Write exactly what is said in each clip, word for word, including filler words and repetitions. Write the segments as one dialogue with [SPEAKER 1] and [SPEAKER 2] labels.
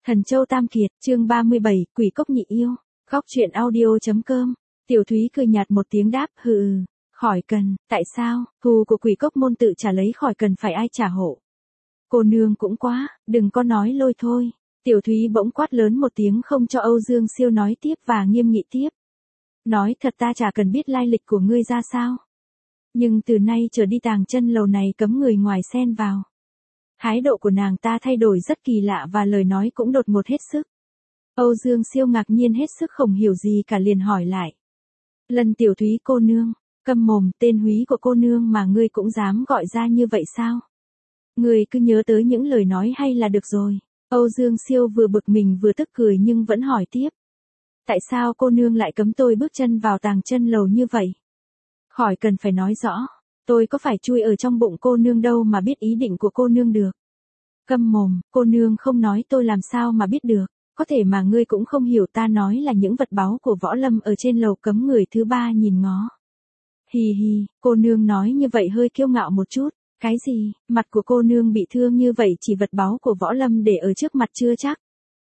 [SPEAKER 1] Thần Châu Tam Kiệt, chương ba mươi bảy, Quỷ Cốc Nhị Yêu. Góc truyện audio.com. Tiểu Thúy cười nhạt một tiếng đáp, hừ, khỏi cần, tại sao, thù của Quỷ Cốc môn tự trả lấy khỏi cần phải ai trả hộ. Cô nương cũng quá, đừng có nói lôi thôi. Tiểu Thúy bỗng quát lớn một tiếng không cho Âu Dương Siêu nói tiếp và nghiêm nghị tiếp. Nói thật ta chả cần biết lai lịch của ngươi ra sao. Nhưng từ nay trở đi tàng chân lầu này cấm người ngoài xen vào. Thái độ của nàng ta thay đổi rất kỳ lạ và lời nói cũng đột ngột hết sức. Âu Dương Siêu ngạc nhiên hết sức không hiểu gì cả liền hỏi lại. Lần Tiểu Thúy cô nương, câm mồm, tên húy của cô nương mà ngươi cũng dám gọi ra như vậy sao? Ngươi cứ nhớ tới những lời nói hay là được rồi. Âu Dương Siêu vừa bực mình vừa tức cười nhưng vẫn hỏi tiếp. Tại sao cô nương lại cấm tôi bước chân vào tàng chân lầu như vậy? Khỏi cần phải nói rõ. Tôi có phải chui ở trong bụng cô nương đâu mà biết ý định của cô nương được. Câm mồm, cô nương không nói tôi làm sao mà biết được. Có thể mà ngươi cũng không hiểu ta nói là những vật báu của võ lâm ở trên lầu cấm người thứ ba nhìn ngó. Hì hì, cô nương nói như vậy hơi kiêu ngạo một chút. Cái gì, mặt của cô nương bị thương như vậy chỉ vật báu của võ lâm để ở trước mặt chưa chắc.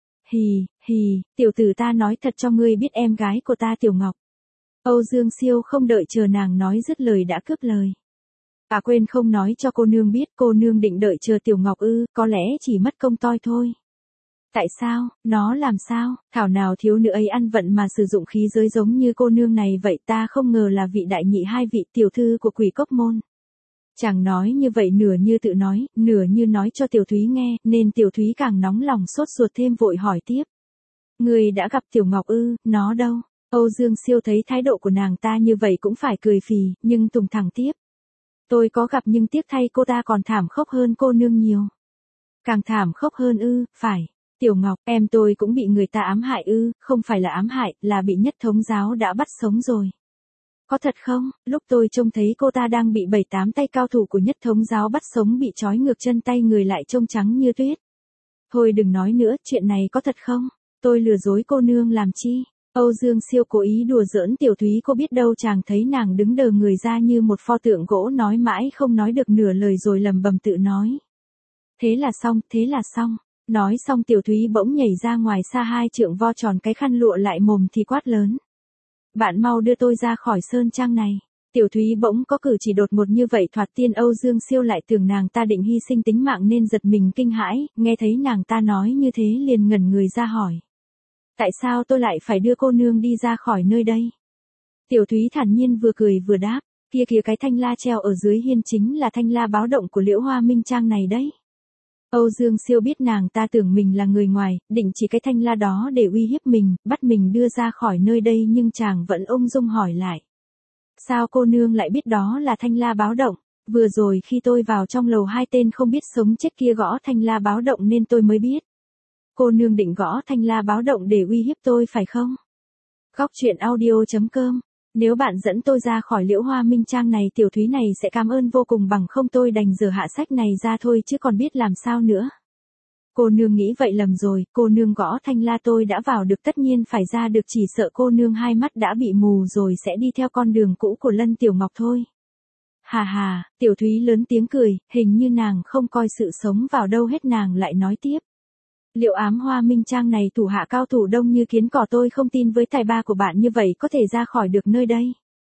[SPEAKER 1] Hì, hì, tiểu tử ta nói thật cho ngươi biết em gái của ta Tiểu Ngọc. Âu Dương Siêu không đợi chờ nàng nói dứt lời đã cướp lời. À quên không nói cho cô nương biết, cô nương định đợi chờ Tiểu Ngọc ư, có lẽ chỉ mất công toi thôi. Tại sao, nó làm sao, thảo nào thiếu nữ ấy ăn vận mà sử dụng khí giới giống như cô nương này vậy, ta không ngờ là vị đại nhị hai vị tiểu thư của Quỷ Cốc môn. Chàng nói như vậy nửa như tự nói, nửa như nói cho Tiểu Thúy nghe, nên Tiểu Thúy càng nóng lòng sốt ruột thêm vội hỏi tiếp. Người đã gặp Tiểu Ngọc ư, nó đâu? Âu Dương Siêu thấy thái độ của nàng ta như vậy cũng phải cười phì, nhưng tùng thẳng tiếp. Tôi có gặp nhưng tiếc thay cô ta còn thảm khốc hơn cô nương nhiều. Càng thảm khốc hơn ư, phải. Tiểu Ngọc, em tôi cũng bị người ta ám hại ư, không phải là ám hại, là bị Nhất Thống giáo đã bắt sống rồi. Có thật không, lúc tôi trông thấy cô ta đang bị bảy tám tay cao thủ của Nhất Thống giáo bắt sống bị trói ngược chân tay người lại trông trắng như tuyết. Thôi đừng nói nữa, chuyện này có thật không? Tôi lừa dối cô nương làm chi? Âu Dương Siêu cố ý đùa giỡn Tiểu Thúy, cô biết đâu chàng thấy nàng đứng đờ người ra như một pho tượng gỗ nói mãi không nói được nửa lời rồi lầm bầm tự nói. Thế là xong, thế là xong. Nói xong Tiểu Thúy bỗng nhảy ra ngoài xa hai trượng vo tròn cái khăn lụa lại mồm thì quát lớn. Bạn mau đưa tôi ra khỏi sơn trang này. Tiểu Thúy bỗng có cử chỉ đột ngột như vậy thoạt tiên Âu Dương Siêu lại tưởng nàng ta định hy sinh tính mạng nên giật mình kinh hãi, nghe thấy nàng ta nói như thế liền ngẩn người ra hỏi. Tại sao tôi lại phải đưa cô nương đi ra khỏi nơi đây? Tiểu Thúy thản nhiên vừa cười vừa đáp, kia kìa cái thanh la treo ở dưới hiên chính là thanh la báo động của Liễu Hoa Minh Trang này đấy. Âu Dương Siêu biết nàng ta tưởng mình là người ngoài, định chỉ cái thanh la đó để uy hiếp mình, bắt mình đưa ra khỏi nơi đây nhưng chàng vẫn ung dung hỏi lại. Sao cô nương lại biết đó là thanh la báo động? Vừa rồi khi tôi vào trong lầu hai tên không biết sống chết kia gõ thanh la báo động nên tôi mới biết. Cô nương định gõ thanh la báo động để uy hiếp tôi phải không? Góc truyện audio.com. Nếu bạn dẫn tôi ra khỏi Liễu Hoa Minh Trang này Tiểu Thúy này sẽ cảm ơn vô cùng, bằng không tôi đành dở hạ sách này ra thôi chứ còn biết làm sao nữa. Cô nương nghĩ vậy lầm rồi, cô nương gõ thanh la tôi đã vào được tất nhiên phải ra được, chỉ sợ cô nương hai mắt đã bị mù rồi sẽ đi theo con đường cũ của Lân Tiểu Ngọc thôi. Hà hà, Tiểu Thúy lớn tiếng cười, hình như nàng không coi sự sống vào đâu hết, nàng lại nói tiếp. Liệu ám Hoa Minh Trang này thủ hạ cao thủ đông như kiến cỏ, tôi không tin với tài ba của bạn như vậy có thể ra khỏi được nơi đây.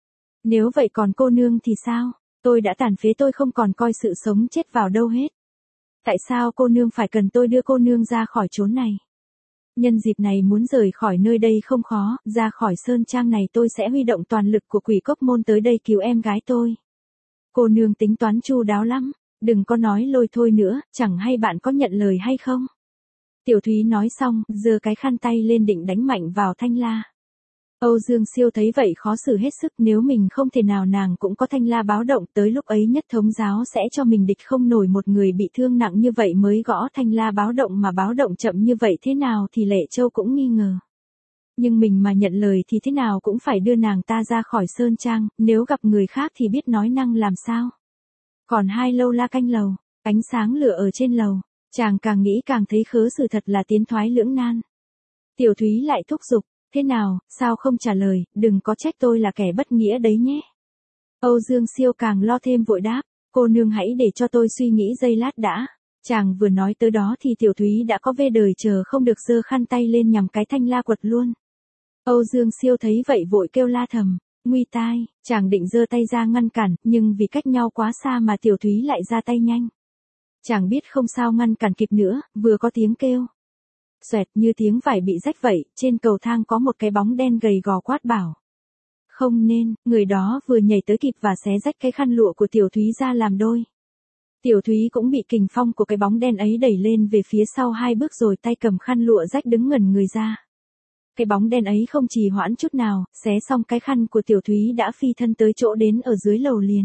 [SPEAKER 1] Nếu vậy còn cô nương thì sao? Tôi đã tàn phế, tôi không còn coi sự sống chết vào đâu hết. Tại sao cô nương phải cần tôi đưa cô nương ra khỏi chốn này? Nhân dịp này muốn rời khỏi nơi đây không khó, ra khỏi sơn trang này tôi sẽ huy động toàn lực của Quỷ Cốc môn tới đây cứu em gái tôi. Cô nương tính toán chu đáo lắm, đừng có nói lôi thôi nữa, chẳng hay bạn có nhận lời hay không? Tiểu Thúy nói xong, giơ cái khăn tay lên định đánh mạnh vào thanh la. Âu Dương Siêu thấy vậy khó xử hết sức, nếu mình không thể nào nàng cũng có thanh la báo động, tới lúc ấy Nhất Thống giáo sẽ cho mình địch không nổi, một người bị thương nặng như vậy mới gõ thanh la báo động mà báo động chậm như vậy thế nào thì Lệ Châu cũng nghi ngờ. Nhưng mình mà nhận lời thì thế nào cũng phải đưa nàng ta ra khỏi sơn trang, nếu gặp người khác thì biết nói năng làm sao. Còn hai lâu la canh lầu, ánh sáng lửa ở trên lầu. Chàng càng nghĩ càng thấy khớ, sự thật là tiến thoái lưỡng nan. Tiểu Thúy lại thúc giục, thế nào, sao không trả lời, đừng có trách tôi là kẻ bất nghĩa đấy nhé. Âu Dương Siêu càng lo thêm vội đáp, cô nương hãy để cho tôi suy nghĩ giây lát đã. Chàng vừa nói tới đó thì Tiểu Thúy đã có vê đời chờ không được giơ khăn tay lên nhằm cái thanh la quật luôn. Âu Dương Siêu thấy vậy vội kêu la thầm, nguy tai, chàng định giơ tay ra ngăn cản, nhưng vì cách nhau quá xa mà Tiểu Thúy lại ra tay nhanh. Chàng biết không sao ngăn cản kịp nữa, vừa có tiếng kêu. Xoẹt như tiếng vải bị rách vậy, trên cầu thang có một cái bóng đen gầy gò quát bảo. Không nên, người đó vừa nhảy tới kịp và xé rách cái khăn lụa của Tiểu Thúy ra làm đôi. Tiểu Thúy cũng bị kình phong của cái bóng đen ấy đẩy lên về phía sau hai bước rồi tay cầm khăn lụa rách đứng ngẩn người ra. Cái bóng đen ấy không trì hoãn chút nào, xé xong cái khăn của Tiểu Thúy đã phi thân tới chỗ đến ở dưới lầu liền.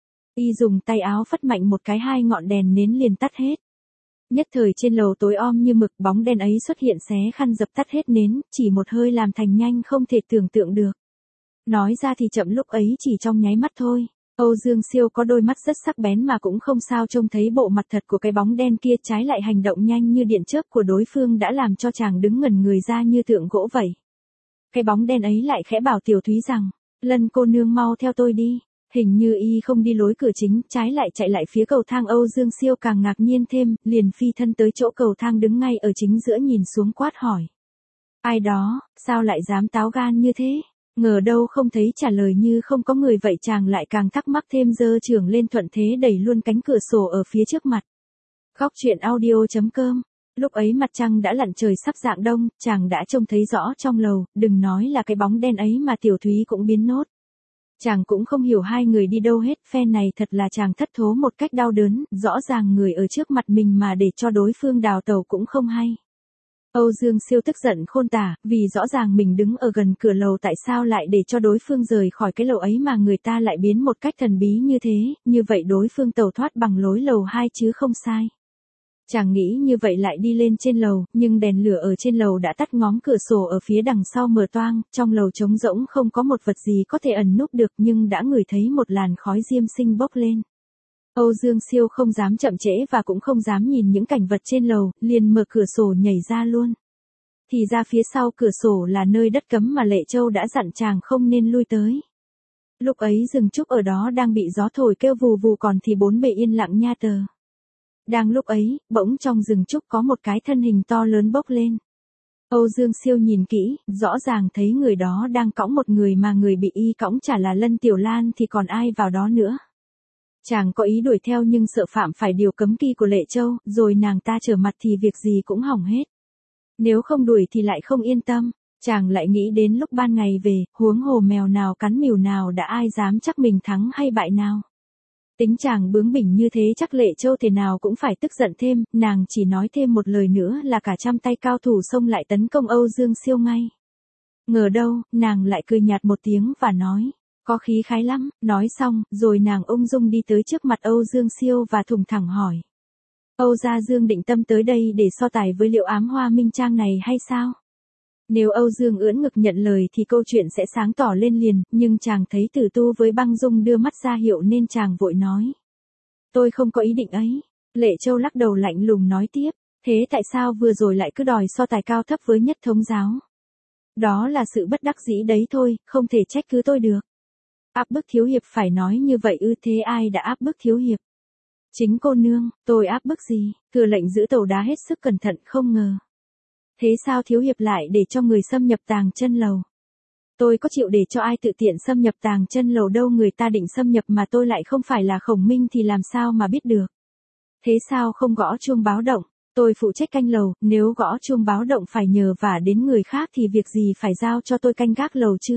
[SPEAKER 1] Y dùng tay áo phất mạnh một cái hai ngọn đèn nến liền tắt hết. Nhất thời trên lầu tối om như mực, bóng đen ấy xuất hiện xé khăn dập tắt hết nến, chỉ một hơi làm thành nhanh không thể tưởng tượng được. Nói ra thì chậm lúc ấy chỉ trong nháy mắt thôi. Âu Dương Siêu có đôi mắt rất sắc bén mà cũng không sao trông thấy bộ mặt thật của cái bóng đen kia, trái lại hành động nhanh như điện chớp của đối phương đã làm cho chàng đứng ngẩn người ra như tượng gỗ vậy. Cái bóng đen ấy lại khẽ bảo Tiểu Thúy rằng, Lân cô nương mau theo tôi đi. Hình như y không đi lối cửa chính, trái lại chạy lại phía cầu thang. Âu Dương Siêu càng ngạc nhiên thêm, liền phi thân tới chỗ cầu thang đứng ngay ở chính giữa nhìn xuống quát hỏi. Ai đó, sao lại dám táo gan như thế? Ngờ đâu không thấy trả lời như không có người vậy, chàng lại càng thắc mắc thêm, giơ chưởng lên thuận thế đẩy luôn cánh cửa sổ ở phía trước mặt. Góc truyện audio chấm com. Lúc ấy mặt trăng đã lặn, trời sắp rạng đông, chàng đã trông thấy rõ trong lầu, đừng nói là cái bóng đen ấy mà Tiểu Thúy cũng biến nốt. Chàng cũng không hiểu hai người đi đâu hết, phen này thật là chàng thất thố một cách đau đớn, rõ ràng người ở trước mặt mình mà để cho đối phương đào tẩu cũng không hay. Âu Dương Siêu tức giận khôn tả, vì rõ ràng mình đứng ở gần cửa lầu, tại sao lại để cho đối phương rời khỏi cái lầu ấy mà người ta lại biến một cách thần bí như thế, như vậy đối phương tẩu thoát bằng lối lầu hai chứ không sai. Chàng nghĩ như vậy lại đi lên trên lầu, nhưng đèn lửa ở trên lầu đã tắt, ngóm cửa sổ ở phía đằng sau mở toang, trong lầu trống rỗng không có một vật gì có thể ẩn núp được, nhưng đã ngửi thấy một làn khói diêm sinh bốc lên. Âu Dương Siêu không dám chậm trễ và cũng không dám nhìn những cảnh vật trên lầu, liền mở cửa sổ nhảy ra luôn. Thì ra phía sau cửa sổ là nơi đất cấm mà Lệ Châu đã dặn chàng không nên lui tới. Lúc ấy rừng trúc ở đó đang bị gió thổi kêu vù vù, còn thì bốn bề yên lặng nha tờ. Đang lúc ấy, bỗng trong rừng trúc có một cái thân hình to lớn bốc lên. Âu Dương Siêu nhìn kỹ, rõ ràng thấy người đó đang cõng một người, mà người bị y cõng chả là Lân Tiểu Lan thì còn ai vào đó nữa. Chàng có ý đuổi theo nhưng sợ phạm phải điều cấm kỵ của Lệ Châu, rồi nàng ta trở mặt thì việc gì cũng hỏng hết. Nếu không đuổi thì lại không yên tâm, chàng lại nghĩ đến lúc ban ngày về, huống hồ mèo nào cắn mèo nào, đã ai dám chắc mình thắng hay bại nào. Tính chàng bướng bỉnh như thế chắc Lệ Châu thế nào cũng phải tức giận thêm, nàng chỉ nói thêm một lời nữa là cả trăm tay cao thủ xông lại tấn công Âu Dương Siêu ngay. Ngờ đâu, nàng lại cười nhạt một tiếng và nói, có khí khái lắm. Nói xong, rồi nàng ung dung đi tới trước mặt Âu Dương Siêu và thùng thẳng hỏi. Âu gia Dương định tâm tới đây để so tài với Liệu Ám Hoa Minh Trang này hay sao? Nếu Âu Dương ưỡn ngực nhận lời thì câu chuyện sẽ sáng tỏ lên liền, nhưng chàng thấy Tử Tu với Băng Dung đưa mắt ra hiệu nên chàng vội nói. Tôi không có ý định ấy. Lệ Châu lắc đầu lạnh lùng nói tiếp, thế tại sao vừa rồi lại cứ đòi so tài cao thấp với Nhất Thống giáo? Đó là sự bất đắc dĩ đấy thôi, không thể trách cứ tôi được. Áp bức thiếu hiệp phải nói như vậy ư? Thế ai đã áp bức thiếu hiệp? Chính cô nương. Tôi áp bức gì? Thừa lệnh giữ tàu đá hết sức cẩn thận, không ngờ. Thế sao thiếu hiệp lại để cho người xâm nhập Tàng Chân Lầu? Tôi có chịu để cho ai tự tiện xâm nhập Tàng Chân Lầu đâu, người ta định xâm nhập mà tôi lại không phải là Khổng Minh thì làm sao mà biết được. Thế sao không gõ chuông báo động? Tôi phụ trách canh lầu, nếu gõ chuông báo động phải nhờ vả đến người khác thì việc gì phải giao cho tôi canh gác lầu chưa?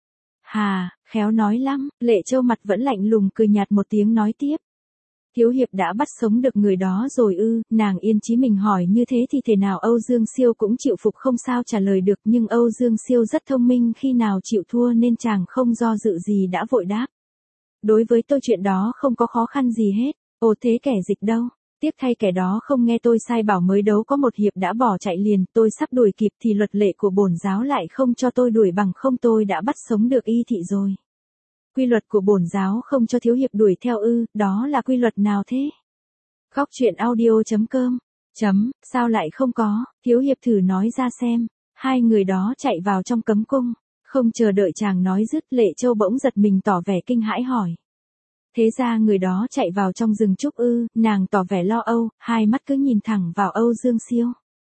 [SPEAKER 1] Hà, khéo nói lắm. Lệ Châu mặt vẫn lạnh lùng cười nhạt một tiếng nói tiếp. Thiếu hiệp đã bắt sống được người đó rồi ư? Nàng yên chí mình hỏi như thế thì thể nào Âu Dương Siêu cũng chịu phục không sao trả lời được, nhưng Âu Dương Siêu rất thông minh, khi nào chịu thua nên chàng không do dự gì đã vội đáp. Đối với tôi chuyện đó không có khó khăn gì hết. Ồ thế kẻ dịch đâu? Tiếp thay kẻ đó không nghe tôi sai bảo mới đấu có một hiệp đã bỏ chạy liền, tôi sắp đuổi kịp thì luật lệ của bổn giáo lại không cho tôi đuổi, bằng không tôi đã bắt sống được y thị rồi. Quy luật của bổn giáo không cho thiếu hiệp đuổi theo ư? Đó là quy luật nào thế? Góc truyện audio chấm com. Chấm, sao lại không có? Thiếu hiệp thử nói ra xem. Hai người đó chạy vào trong cấm cung. Không chờ đợi chàng nói dứt, Lệ Châu bỗng giật mình tỏ vẻ kinh hãi hỏi. Thế ra người đó chạy vào trong rừng trúc ư, nàng tỏ vẻ lo âu, hai mắt cứ nhìn thẳng vào Âu Dương Siêu.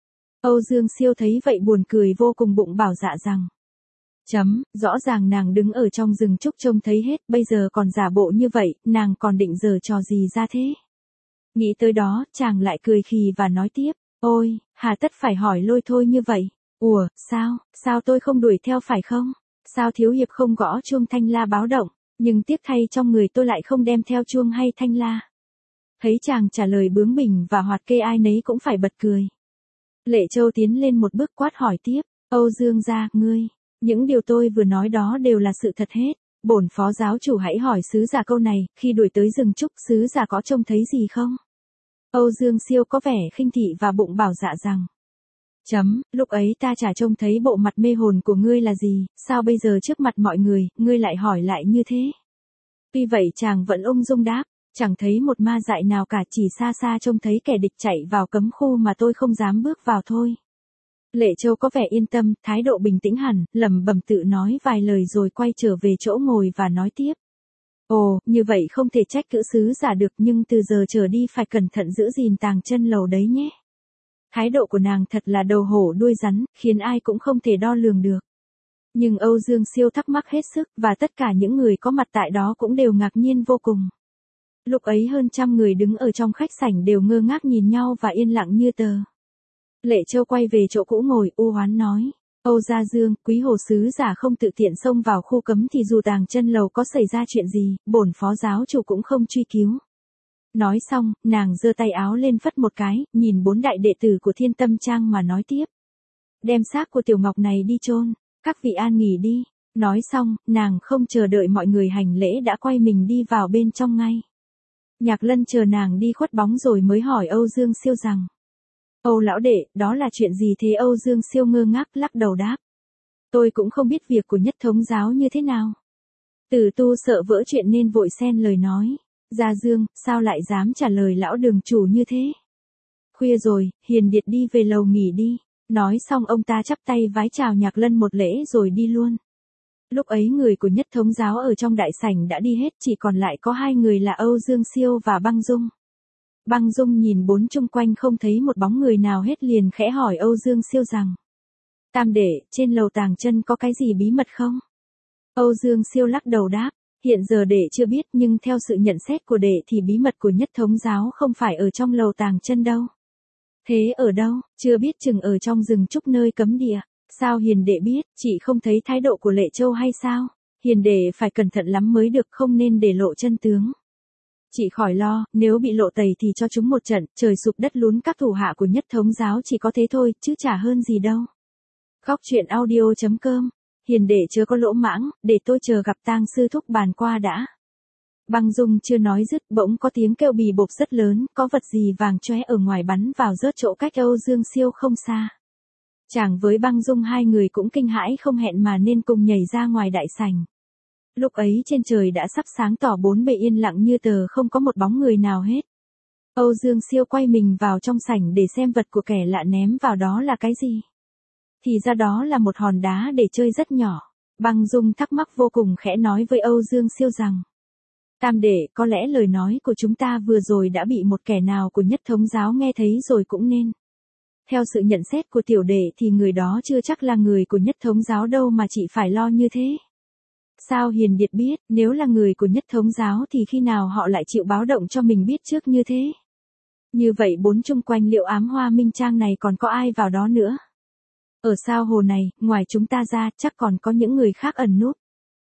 [SPEAKER 1] Âu Dương Siêu thấy vậy buồn cười vô cùng, bụng bảo dạ rằng. Chấm, rõ ràng nàng đứng ở trong rừng trúc trông thấy hết, bây giờ còn giả bộ như vậy, nàng còn định giở trò gì ra thế? Nghĩ tới đó, chàng lại cười khì và nói tiếp, ôi, hà tất phải hỏi lôi thôi như vậy? Ủa, sao, sao tôi không đuổi theo phải không? Sao thiếu hiệp không gõ chuông thanh la báo động, nhưng tiếc thay trong người tôi lại không đem theo chuông hay thanh la? Thấy chàng trả lời bướng bỉnh và hoạt kê, ai nấy cũng phải bật cười. Lệ Châu tiến lên một bước quát hỏi tiếp, Âu Dương gia, ngươi, những điều tôi vừa nói đó đều là sự thật hết. Bổn phó giáo chủ hãy hỏi sứ giả câu này, khi đuổi tới rừng trúc sứ giả có trông thấy gì không? Âu Dương Siêu có vẻ khinh thị và bụng bảo dạ rằng. Chấm, lúc ấy ta chả trông thấy bộ mặt mê hồn của ngươi là gì, sao bây giờ trước mặt mọi người, ngươi lại hỏi lại như thế? Tuy vậy chàng vẫn ung dung đáp, chẳng thấy một ma dại nào cả, chỉ xa xa trông thấy kẻ địch chạy vào cấm khu mà tôi không dám bước vào thôi. Lệ Châu có vẻ yên tâm, thái độ bình tĩnh hẳn, lẩm bẩm tự nói vài lời rồi quay trở về chỗ ngồi và nói tiếp. Ồ, như vậy không thể trách cữ sứ giả được, nhưng từ giờ trở đi phải cẩn thận giữ gìn tàng chân lầu đấy nhé. Thái độ của nàng thật là đầu hổ đuôi rắn, khiến ai cũng không thể đo lường được. Nhưng Âu Dương Siêu thắc mắc hết sức, và tất cả những người có mặt tại đó cũng đều ngạc nhiên vô cùng. Lúc ấy hơn trăm người đứng ở trong khách sảnh đều ngơ ngác nhìn nhau và yên lặng như tờ. Lệ Châu quay về chỗ cũ ngồi, u oán nói. Âu Gia Dương, quý hồ sứ giả không tự tiện xông vào khu cấm thì dù tàng chân lầu có xảy ra chuyện gì, bổn phó giáo chủ cũng không truy cứu. Nói xong, nàng giơ tay áo lên phất một cái, nhìn bốn đại đệ tử của Thiên Tâm Trang mà nói tiếp. Đem xác của Tiểu Ngọc này đi chôn, các vị an nghỉ đi. Nói xong, nàng không chờ đợi mọi người hành lễ đã quay mình đi vào bên trong ngay. Nhạc Lân chờ nàng đi khuất bóng rồi mới hỏi Âu Dương Siêu rằng. Âu lão đệ, đó là chuyện gì thế? Âu Dương Siêu ngơ ngác lắc đầu đáp. Tôi cũng không biết việc của nhất thống giáo như thế nào. Tử Tu sợ vỡ chuyện nên vội xen lời nói. Gia Dương, sao lại dám trả lời lão đường chủ như thế? Khuya rồi, Hiền Điệt đi về lầu nghỉ đi. Nói xong ông ta chắp tay vái chào Nhạc Lân một lễ rồi đi luôn. Lúc ấy người của nhất thống giáo ở trong đại sảnh đã đi hết, chỉ còn lại có hai người là Âu Dương Siêu và Băng Dung. Băng Dung nhìn bốn chung quanh không thấy một bóng người nào hết liền khẽ hỏi Âu Dương Siêu rằng. Tam đệ, trên lầu tàng chân có cái gì bí mật không? Âu Dương Siêu lắc đầu đáp. Hiện giờ đệ chưa biết, nhưng theo sự nhận xét của đệ thì bí mật của nhất thống giáo không phải ở trong lầu tàng chân đâu. Thế ở đâu? Chưa biết, chừng ở trong rừng trúc nơi cấm địa. Sao Hiền đệ biết? Chị không thấy thái độ của Lệ Châu hay sao? Hiền đệ phải cẩn thận lắm mới được, không nên để lộ chân tướng. Chị khỏi lo, nếu bị lộ tẩy thì cho chúng một trận, trời sụp đất lún, các thủ hạ của nhất thống giáo chỉ có thế thôi, chứ chả hơn gì đâu. Khóc chuyện audio chấm com. Hiền đệ chớ có lỗ mãng, để tôi chờ gặp tang sư thúc bàn qua đã. Băng Dung chưa nói dứt, bỗng có tiếng kêu bì bộp rất lớn, có vật gì vàng chóe ở ngoài bắn vào rớt chỗ cách Âu Dương Siêu không xa. Chàng với Băng Dung hai người cũng kinh hãi không hẹn mà nên cùng nhảy ra ngoài đại sảnh. Lúc ấy trên trời đã sắp sáng tỏ, bốn bề yên lặng như tờ, không có một bóng người nào hết. Âu Dương Siêu quay mình vào trong sảnh để xem vật của kẻ lạ ném vào đó là cái gì. Thì ra đó là một hòn đá để chơi rất nhỏ. Băng Dung thắc mắc vô cùng khẽ nói với Âu Dương Siêu rằng. Tam đệ, có lẽ lời nói của chúng ta vừa rồi đã bị một kẻ nào của nhất thống giáo nghe thấy rồi cũng nên. Theo sự nhận xét của tiểu đệ thì người đó chưa chắc là người của nhất thống giáo đâu mà chị phải lo như thế. Sao Hiền Điệt biết, nếu là người của nhất thống giáo thì khi nào họ lại chịu báo động cho mình biết trước như thế? Như vậy bốn chung quanh Liệu Ám Hoa Minh Trang này còn có ai vào đó nữa? Ở sao hồ này, ngoài chúng ta ra, chắc còn có những người khác ẩn núp.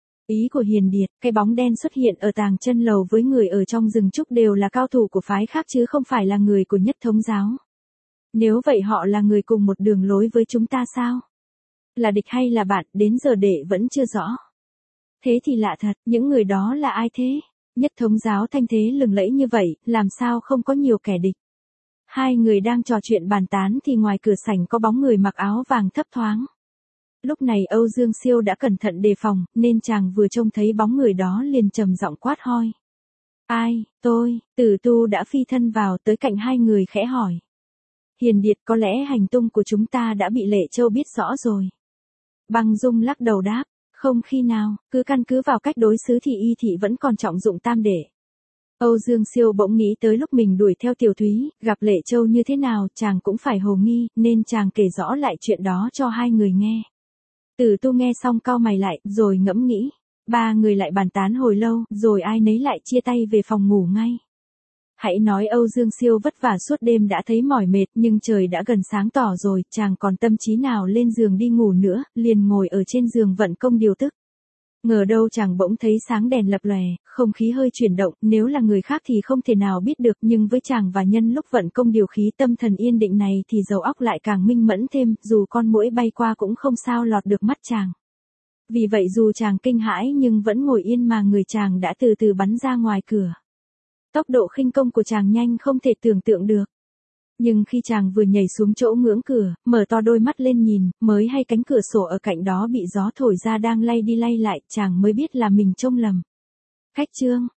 [SPEAKER 1] Ý của Hiền Điệt, cái bóng đen xuất hiện ở tàng chân lầu với người ở trong rừng trúc đều là cao thủ của phái khác chứ không phải là người của nhất thống giáo. Nếu vậy họ là người cùng một đường lối với chúng ta sao? Là địch hay là bạn, đến giờ đệ vẫn chưa rõ. Thế thì lạ thật, những người đó là ai thế? Nhất thống giáo thanh thế lừng lẫy như vậy, làm sao không có nhiều kẻ địch? Hai người đang trò chuyện bàn tán thì ngoài cửa sảnh có bóng người mặc áo vàng thấp thoáng. Lúc này Âu Dương Siêu đã cẩn thận đề phòng, nên chàng vừa trông thấy bóng người đó liền trầm giọng quát hoi. Ai, tôi, Tử Tu đã phi thân vào tới cạnh hai người khẽ hỏi. Hiền Điệt, có lẽ hành tung của chúng ta đã bị Lệ Châu biết rõ rồi. Băng Dung lắc đầu đáp, không khi nào, cứ căn cứ vào cách đối xứ thì y thị vẫn còn trọng dụng tam đệ. Âu Dương Siêu bỗng nghĩ tới lúc mình đuổi theo Tiểu Thúy, gặp Lệ Châu như thế nào, chàng cũng phải hồ nghi, nên chàng kể rõ lại chuyện đó cho hai người nghe. Từ Tu nghe xong cau mày lại, rồi ngẫm nghĩ. Ba người lại bàn tán hồi lâu, rồi ai nấy lại chia tay về phòng ngủ ngay. Hãy nói Âu Dương Siêu vất vả suốt đêm đã thấy mỏi mệt, nhưng trời đã gần sáng tỏ rồi, chàng còn tâm trí nào lên giường đi ngủ nữa, liền ngồi ở trên giường vận công điều tức. Ngờ đâu chàng bỗng thấy sáng đèn lập lòe, không khí hơi chuyển động, nếu là người khác thì không thể nào biết được, nhưng với chàng và nhân lúc vận công điều khí tâm thần yên định này thì đầu óc lại càng minh mẫn thêm, dù con muỗi bay qua cũng không sao lọt được mắt chàng. Vì vậy dù chàng kinh hãi nhưng vẫn ngồi yên mà người chàng đã từ từ bắn ra ngoài cửa. Tốc độ khinh công của chàng nhanh không thể tưởng tượng được. Nhưng khi chàng vừa nhảy xuống chỗ ngưỡng cửa, mở to đôi mắt lên nhìn, mới hay cánh cửa sổ ở cạnh đó bị gió thổi ra đang lay đi lay lại, chàng mới biết là mình trông lầm. Khách Trương,